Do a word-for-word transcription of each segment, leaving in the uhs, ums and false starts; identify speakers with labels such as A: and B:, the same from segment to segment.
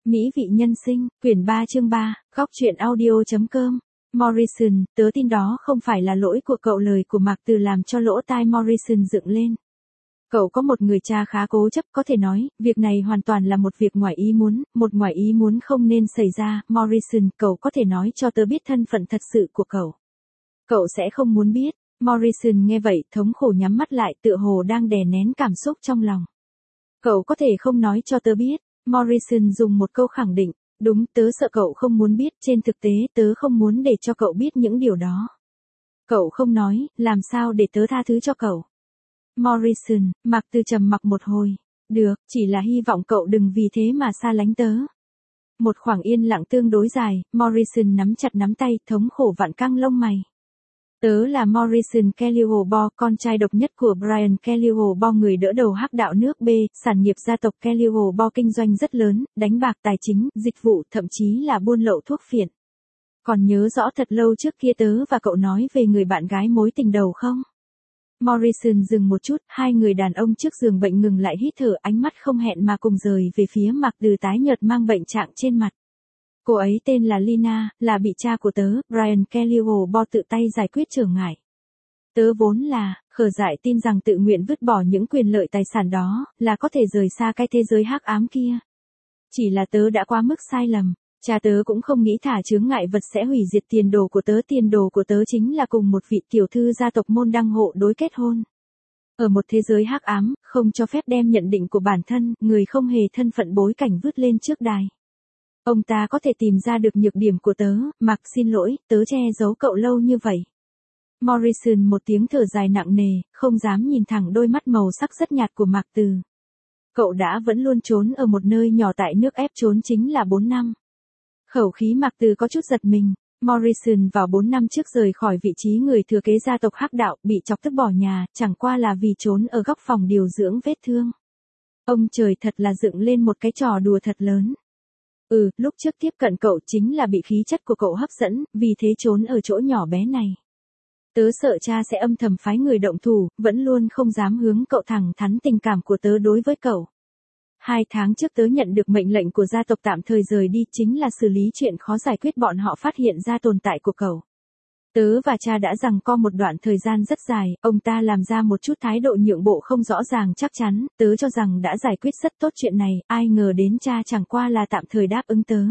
A: Mỹ vị nhân sinh, quyển ba chương ba, góc truyện audio.com. Morrison, tớ tin đó không phải là lỗi của cậu. Lời của Mạc Từ làm cho lỗ tai Morrison dựng lên. Cậu có một người cha khá cố chấp, có thể nói, việc này hoàn toàn là một việc ngoài ý muốn, một ngoài ý muốn không nên xảy ra. Morrison, cậu có thể nói cho tớ biết thân phận thật sự của cậu. Cậu sẽ không muốn biết. Morrison nghe vậy, thống khổ nhắm mắt lại, tựa hồ đang đè nén cảm xúc trong lòng. Cậu có thể không nói cho tớ biết. Morrison dùng một câu khẳng định, đúng, tớ sợ cậu không muốn biết, trên thực tế tớ không muốn để cho cậu biết những điều đó. Cậu không nói, làm sao để tớ tha thứ cho cậu? Morrison, Mạc Từ trầm mặc một hồi, được, chỉ là hy vọng cậu đừng vì thế mà xa lánh tớ. Một khoảng yên lặng tương đối dài, Morrison nắm chặt nắm tay, thống khổ vặn căng lông mày. Tớ là Morrison Kellyhobo, con trai độc nhất của Brian Kellyhobo, người đỡ đầu hắc đạo nước B, sản nghiệp gia tộc Kellyhobo kinh doanh rất lớn, đánh bạc, tài chính, dịch vụ, thậm chí là buôn lậu thuốc phiện. Còn nhớ rõ thật lâu trước kia tớ và cậu nói về người bạn gái mối tình đầu không? Morrison dừng một chút, hai người đàn ông trước giường bệnh ngừng lại hít thở, ánh mắt không hẹn mà cùng rời về phía Mạc Từ tái nhợt mang bệnh trạng trên mặt. Cô ấy tên là Lina, là bị cha của tớ, Brian Kellyhobo tự tay giải quyết trở ngại. Tớ vốn là, khờ dại tin rằng tự nguyện vứt bỏ những quyền lợi tài sản đó, là có thể rời xa cái thế giới hắc ám kia. Chỉ là tớ đã quá mức sai lầm, cha tớ cũng không nghĩ thả chướng ngại vật sẽ hủy diệt tiền đồ của tớ. Tiền đồ của tớ chính là cùng một vị tiểu thư gia tộc môn đăng hộ đối kết hôn. Ở một thế giới hắc ám, không cho phép đem nhận định của bản thân, người không hề thân phận bối cảnh vứt lên trước đài. Ông ta có thể tìm ra được nhược điểm của tớ, Mạc, xin lỗi, tớ che giấu cậu lâu như vậy. Morrison một tiếng thở dài nặng nề, không dám nhìn thẳng đôi mắt màu sắc rất nhạt của Mạc Từ. Cậu đã vẫn luôn trốn ở một nơi nhỏ tại nước ép, trốn chính là bốn năm. Khẩu khí Mạc Từ có chút giật mình. Morrison vào bốn năm trước rời khỏi vị trí người thừa kế gia tộc hắc đạo, bị chọc tức bỏ nhà, chẳng qua là vì trốn ở góc phòng điều dưỡng vết thương. Ông trời thật là dựng lên một cái trò đùa thật lớn. Ừ, lúc trước tiếp cận cậu chính là bị khí chất của cậu hấp dẫn, vì thế trốn ở chỗ nhỏ bé này. Tớ sợ cha sẽ âm thầm phái người động thủ, vẫn luôn không dám hướng cậu thẳng thắn tình cảm của tớ đối với cậu. Hai tháng trước tớ nhận được mệnh lệnh của gia tộc tạm thời rời đi, chính là xử lý chuyện khó giải quyết bọn họ phát hiện ra tồn tại của cậu. Tớ và cha đã giằng co một đoạn thời gian rất dài, ông ta làm ra một chút thái độ nhượng bộ không rõ ràng chắc chắn, tớ cho rằng đã giải quyết rất tốt chuyện này, ai ngờ đến cha chẳng qua là tạm thời đáp ứng tớ.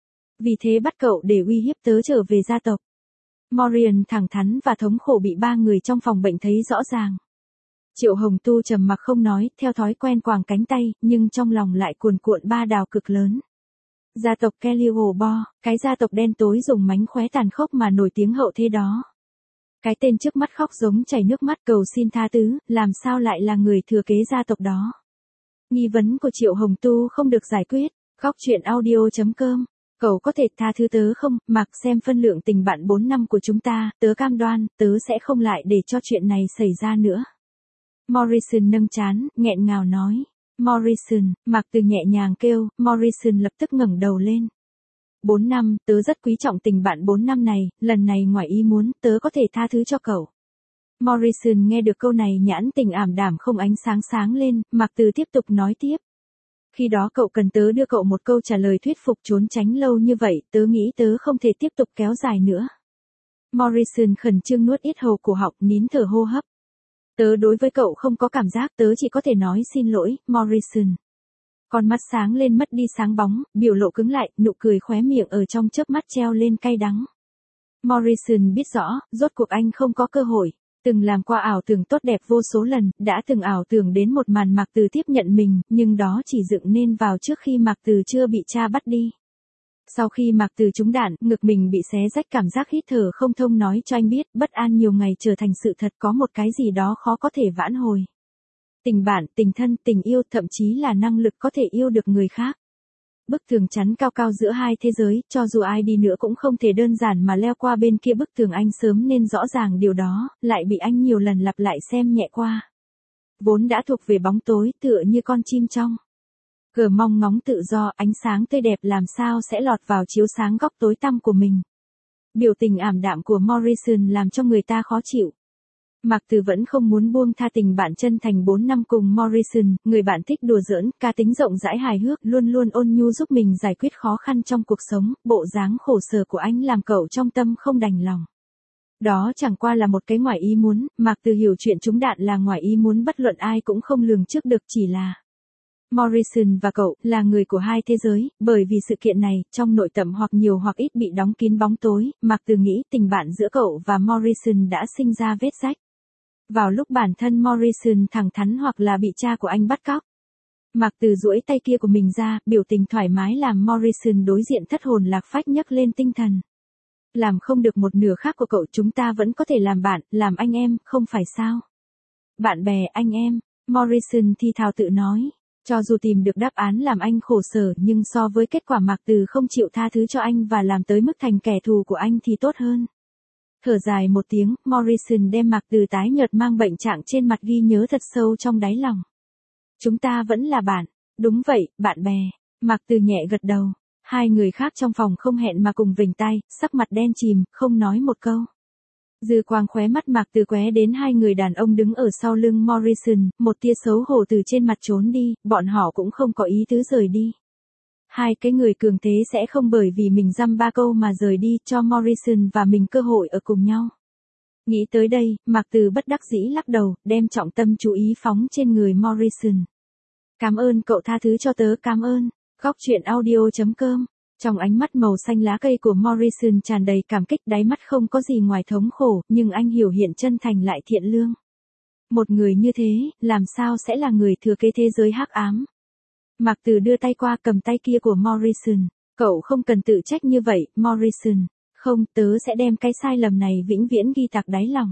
A: Vì thế bắt cậu để uy hiếp tớ trở về gia tộc. Morrison thẳng thắn và thống khổ bị ba người trong phòng bệnh thấy rõ ràng. Triệu Hồng Tu trầm mặc không nói, theo thói quen quàng cánh tay, nhưng trong lòng lại cuồn cuộn ba đào cực lớn. Gia tộc Kellyhobo, cái gia tộc đen tối dùng mánh khóe tàn khốc mà nổi tiếng hậu thế đó. Cái tên trước mắt khóc giống chảy nước mắt cầu xin tha thứ, làm sao lại là người thừa kế gia tộc đó. Nghi vấn của Triệu Hồng Tu không được giải quyết. Góc truyện audio.com. Cậu có thể tha thứ tớ không? Mặc xem phân lượng tình bạn bốn năm của chúng ta, tớ cam đoan, tớ sẽ không lại để cho chuyện này xảy ra nữa. Morrison nâng trán, nghẹn ngào nói. Morrison, Mạc Từ nhẹ nhàng kêu, Morrison lập tức ngẩng đầu lên. Bốn năm, tớ rất quý trọng tình bạn bốn năm này, lần này ngoài ý muốn, tớ có thể tha thứ cho cậu. Morrison nghe được câu này nhãn tình ảm đạm không ánh sáng sáng lên, Mạc Từ tiếp tục nói tiếp. Khi đó cậu cần tớ đưa cậu một câu trả lời thuyết phục, trốn tránh lâu như vậy, tớ nghĩ tớ không thể tiếp tục kéo dài nữa. Morrison khẩn trương nuốt ít hầu cổ họng, nín thở hô hấp. Tớ đối với cậu không có cảm giác, tớ chỉ có thể nói xin lỗi, Morrison. Con mắt sáng lên mất đi sáng bóng, biểu lộ cứng lại, nụ cười khóe miệng ở trong chớp mắt treo lên cay đắng. Morrison biết rõ, rốt cuộc anh không có cơ hội. Từng làm qua ảo tưởng tốt đẹp vô số lần, đã từng ảo tưởng đến một màn Mạc Từ tiếp nhận mình, nhưng đó chỉ dựng nên vào trước khi Mạc Từ chưa bị cha bắt đi. Sau khi Mạc Từ trúng đạn, ngực mình bị xé rách, cảm giác hít thở không thông nói cho anh biết, bất an nhiều ngày trở thành sự thật, có một cái gì đó khó có thể vãn hồi. Tình bạn, tình thân, tình yêu, thậm chí là năng lực có thể yêu được người khác. Bức tường chắn cao cao giữa hai thế giới, cho dù ai đi nữa cũng không thể đơn giản mà leo qua bên kia bức tường. Anh sớm nên rõ ràng điều đó, lại bị anh nhiều lần lặp lại xem nhẹ qua. Vốn đã thuộc về bóng tối, tựa như con chim trong gờ mong ngóng tự do, ánh sáng tươi đẹp làm sao sẽ lọt vào chiếu sáng góc tối tăm của mình. Biểu tình ảm đạm của Morrison làm cho người ta khó chịu. Mạc Từ vẫn không muốn buông tha tình bạn chân thành bốn năm cùng Morrison, người bạn thích đùa giỡn, cá tính rộng rãi hài hước, luôn luôn ôn nhu giúp mình giải quyết khó khăn trong cuộc sống, bộ dáng khổ sở của anh làm cậu trong tâm không đành lòng. Đó chẳng qua là một cái ngoài ý muốn, Mạc Từ hiểu chuyện trúng đạn là ngoài ý muốn bất luận ai cũng không lường trước được, chỉ là Morrison và cậu là người của hai thế giới, bởi vì sự kiện này, trong nội tâm hoặc nhiều hoặc ít bị đóng kín bóng tối, Mạc Từ nghĩ tình bạn giữa cậu và Morrison đã sinh ra vết rách. Vào lúc bản thân Morrison thẳng thắn hoặc là bị cha của anh bắt cóc, Mạc Từ duỗi tay kia của mình ra, biểu tình thoải mái làm Morrison đối diện thất hồn lạc phách nhấc lên tinh thần. Làm không được một nửa khác của cậu, chúng ta vẫn có thể làm bạn, làm anh em, không phải sao? Bạn bè, anh em, Morrison thi thào tự nói. Cho dù tìm được đáp án làm anh khổ sở, nhưng so với kết quả Mạc Từ không chịu tha thứ cho anh và làm tới mức thành kẻ thù của anh thì tốt hơn. Thở dài một tiếng, Morrison đem Mạc Từ tái nhợt mang bệnh trạng trên mặt ghi nhớ thật sâu trong đáy lòng. Chúng ta vẫn là bạn. Đúng vậy, bạn bè. Mạc Từ nhẹ gật đầu. Hai người khác trong phòng không hẹn mà cùng vểnh tai, sắc mặt đen chìm, không nói một câu. Dư quang khóe mắt Mạc Từ qué đến hai người đàn ông đứng ở sau lưng Morrison, một tia xấu hổ từ trên mặt trốn đi, bọn họ cũng không có ý tứ rời đi. Hai cái người cường thế sẽ không bởi vì mình dăm ba câu mà rời đi, cho Morrison và mình cơ hội ở cùng nhau. Nghĩ tới đây, Mạc Từ bất đắc dĩ lắc đầu, đem trọng tâm chú ý phóng trên người Morrison. Cảm ơn cậu tha thứ cho tớ, cảm ơn. Góc truyện audio chấm com. Trong ánh mắt màu xanh lá cây của Morrison tràn đầy cảm kích, đáy mắt không có gì ngoài thống khổ, nhưng anh hiểu hiện chân thành lại thiện lương. Một người như thế, làm sao sẽ là người thừa kế thế giới hắc ám? Mạc Từ đưa tay qua cầm tay kia của Morrison. Cậu không cần tự trách như vậy, Morrison. Không, tớ sẽ đem cái sai lầm này vĩnh viễn ghi tạc đáy lòng.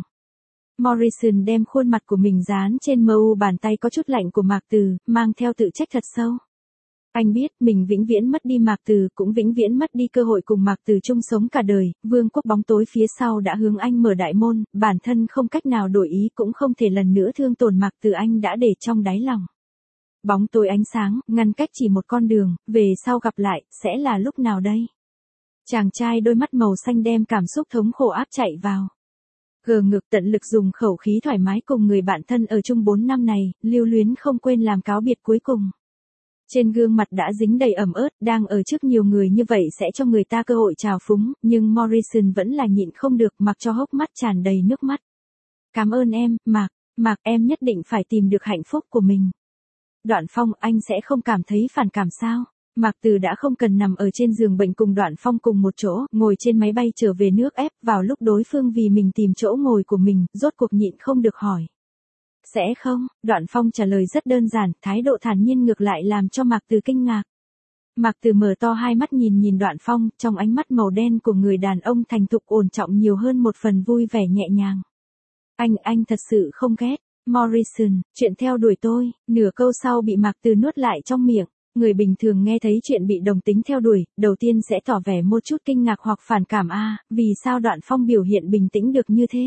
A: Morrison đem khuôn mặt của mình dán trên mờ u bàn tay có chút lạnh của Mạc Từ, mang theo tự trách thật sâu. Anh biết mình vĩnh viễn mất đi Mạc Từ, cũng vĩnh viễn mất đi cơ hội cùng Mạc Từ chung sống cả đời, vương quốc bóng tối phía sau đã hướng anh mở đại môn, bản thân không cách nào đổi ý cũng không thể lần nữa thương tổn Mạc Từ, anh đã để trong đáy lòng. Bóng tối ánh sáng, ngăn cách chỉ một con đường, về sau gặp lại, sẽ là lúc nào đây? Chàng trai đôi mắt màu xanh đem cảm xúc thống khổ áp chạy vào. Gờ ngực tận lực dùng khẩu khí thoải mái cùng người bạn thân ở chung bốn năm này, lưu luyến không quên làm cáo biệt cuối cùng. Trên gương mặt đã dính đầy ẩm ớt, đang ở trước nhiều người như vậy sẽ cho người ta cơ hội trào phúng, nhưng Morrison vẫn là nhịn không được, mặc cho hốc mắt tràn đầy nước mắt. Cảm ơn em, Mạc, Mạc, em nhất định phải tìm được hạnh phúc của mình. Đoạn Phong, anh sẽ không cảm thấy phản cảm sao? Mạc Từ đã không cần nằm ở trên giường bệnh cùng Đoạn Phong cùng một chỗ, ngồi trên máy bay trở về nước ép, vào lúc đối phương vì mình tìm chỗ ngồi của mình, rốt cuộc nhịn không được hỏi. Sẽ không, Đoạn Phong trả lời rất đơn giản, thái độ thản nhiên ngược lại làm cho Mạc Từ kinh ngạc. Mạc Từ mở to hai mắt nhìn nhìn Đoạn Phong, trong ánh mắt màu đen của người đàn ông thành thục ổn trọng nhiều hơn một phần vui vẻ nhẹ nhàng. Anh, anh thật sự không ghét, Morrison, chuyện theo đuổi tôi, nửa câu sau bị Mạc Từ nuốt lại trong miệng. Người bình thường nghe thấy chuyện bị đồng tính theo đuổi, đầu tiên sẽ tỏ vẻ một chút kinh ngạc hoặc phản cảm a, à, vì sao Đoạn Phong biểu hiện bình tĩnh được như thế?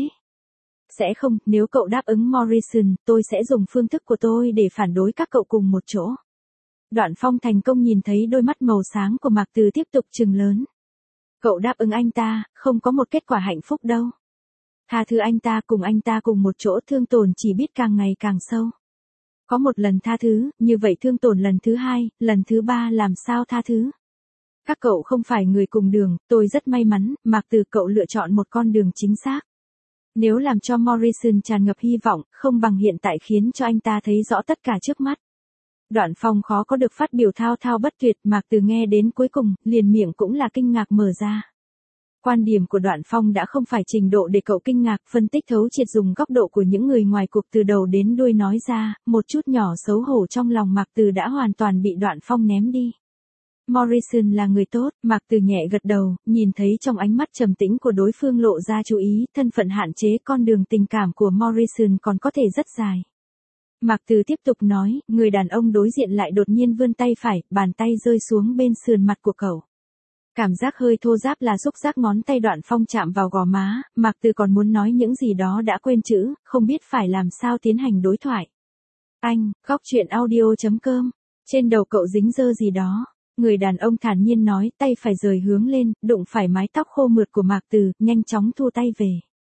A: Sẽ không, nếu cậu đáp ứng Morrison, tôi sẽ dùng phương thức của tôi để phản đối các cậu cùng một chỗ. Đoạn Phong thành công nhìn thấy đôi mắt màu sáng của Mạc Từ tiếp tục trừng lớn. Cậu đáp ứng anh ta, không có một kết quả hạnh phúc đâu. Tha thứ anh ta, cùng anh ta cùng một chỗ, thương tổn chỉ biết càng ngày càng sâu. Có một lần tha thứ, như vậy thương tổn lần thứ hai, lần thứ ba làm sao tha thứ? Các cậu không phải người cùng đường, tôi rất may mắn, Mạc Từ, cậu lựa chọn một con đường chính xác. Nếu làm cho Morrison tràn ngập hy vọng, không bằng hiện tại khiến cho anh ta thấy rõ tất cả trước mắt. Đoạn Phong khó có được phát biểu thao thao bất tuyệt, Mạc Từ nghe đến cuối cùng, liền miệng cũng là kinh ngạc mở ra. Quan điểm của Đoạn Phong đã không phải trình độ để cậu kinh ngạc, phân tích thấu triệt, dùng góc độ của những người ngoài cuộc từ đầu đến đuôi nói ra, một chút nhỏ xấu hổ trong lòng Mạc Từ đã hoàn toàn bị Đoạn Phong ném đi. Morrison là người tốt, Mạc Từ nhẹ gật đầu, nhìn thấy trong ánh mắt trầm tĩnh của đối phương lộ ra chú ý, thân phận hạn chế, con đường tình cảm của Morrison còn có thể rất dài. Mạc Từ tiếp tục nói, người đàn ông đối diện lại đột nhiên vươn tay phải, bàn tay rơi xuống bên sườn mặt của cậu. Cảm giác hơi thô ráp là xúc giác ngón tay Đoạn Phong chạm vào gò má, Mạc Từ còn muốn nói những gì đó đã quên chữ, không biết phải làm sao tiến hành đối thoại. Anh, góc truyện audio chấm com, trên đầu cậu dính dơ gì đó. Người đàn ông thản nhiên nói, tay phải rời hướng lên, đụng phải mái tóc khô mượt của Mạc Từ, nhanh chóng thu tay về.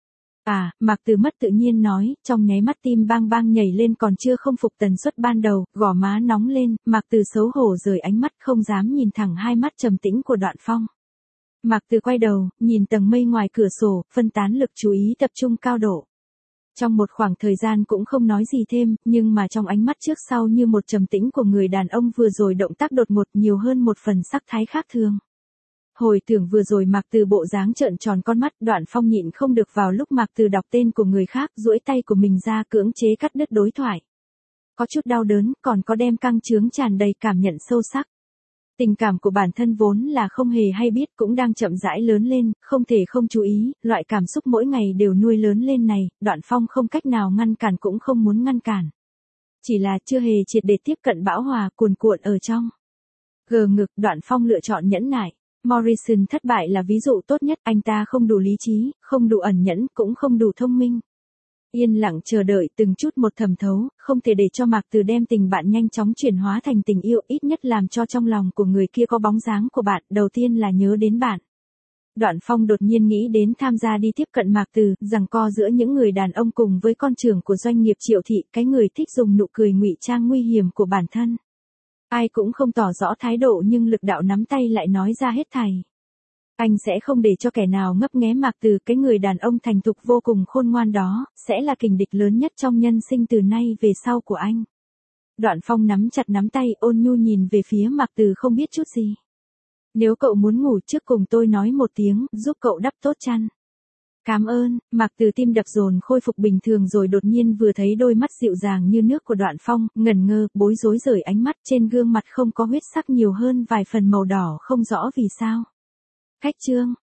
A: À, Mạc Từ mất tự nhiên nói, trong nháy mắt tim bang bang nhảy lên còn chưa không phục tần suất ban đầu, gò má nóng lên, Mạc Từ xấu hổ rời ánh mắt không dám nhìn thẳng hai mắt trầm tĩnh của Đoạn Phong. Mạc Từ quay đầu, nhìn tầng mây ngoài cửa sổ, phân tán lực chú ý tập trung cao độ. Trong một khoảng thời gian cũng không nói gì thêm, nhưng mà trong ánh mắt trước sau như một trầm tĩnh của người đàn ông vừa rồi động tác đột ngột nhiều hơn một phần sắc thái khác thường. Hồi tưởng vừa rồi Mạc Từ bộ dáng trợn tròn con mắt, Đoạn Phong nhịn không được vào lúc Mạc Từ đọc tên của người khác, duỗi tay của mình ra cưỡng chế cắt đứt đối thoại. Có chút đau đớn, còn có đem căng chướng tràn đầy cảm nhận sâu sắc. Tình cảm của bản thân vốn là không hề hay biết cũng đang chậm rãi lớn lên, không thể không chú ý, loại cảm xúc mỗi ngày đều nuôi lớn lên này, Đoạn Phong không cách nào ngăn cản cũng không muốn ngăn cản. Chỉ là chưa hề triệt để tiếp cận bão hòa cuồn cuộn ở trong. Gờ ngực, Đoạn Phong lựa chọn nhẫn nại. Morrison thất bại là ví dụ tốt nhất, anh ta không đủ lý trí, không đủ ẩn nhẫn, cũng không đủ thông minh. Yên lặng chờ đợi từng chút một thẩm thấu, không thể để cho Mạc Từ đem tình bạn nhanh chóng chuyển hóa thành tình yêu, ít nhất làm cho trong lòng của người kia có bóng dáng của bạn, đầu tiên là nhớ đến bạn. Đoạn Phong đột nhiên nghĩ đến tham gia đi tiếp cận Mạc Từ, giằng co giữa những người đàn ông cùng với con trưởng của doanh nghiệp Triệu Thị, cái người thích dùng nụ cười ngụy trang nguy hiểm của bản thân. Ai cũng không tỏ rõ thái độ nhưng lực đạo nắm tay lại nói ra hết thảy. Anh sẽ không để cho kẻ nào ngấp nghé Mạc Từ, cái người đàn ông thành thục vô cùng khôn ngoan đó, sẽ là kình địch lớn nhất trong nhân sinh từ nay về sau của anh. Đoạn Phong nắm chặt nắm tay, ôn nhu nhìn về phía Mạc Từ không biết chút gì. Nếu cậu muốn ngủ trước cùng tôi nói một tiếng, giúp cậu đắp tốt chăn. Cảm ơn. Mạc Từ tim đập dồn khôi phục bình thường rồi đột nhiên vừa thấy đôi mắt dịu dàng như nước của Đoạn Phong, ngẩn ngơ, bối rối rời ánh mắt, trên gương mặt không có huyết sắc nhiều hơn vài phần màu đỏ không rõ vì sao. Khách trương,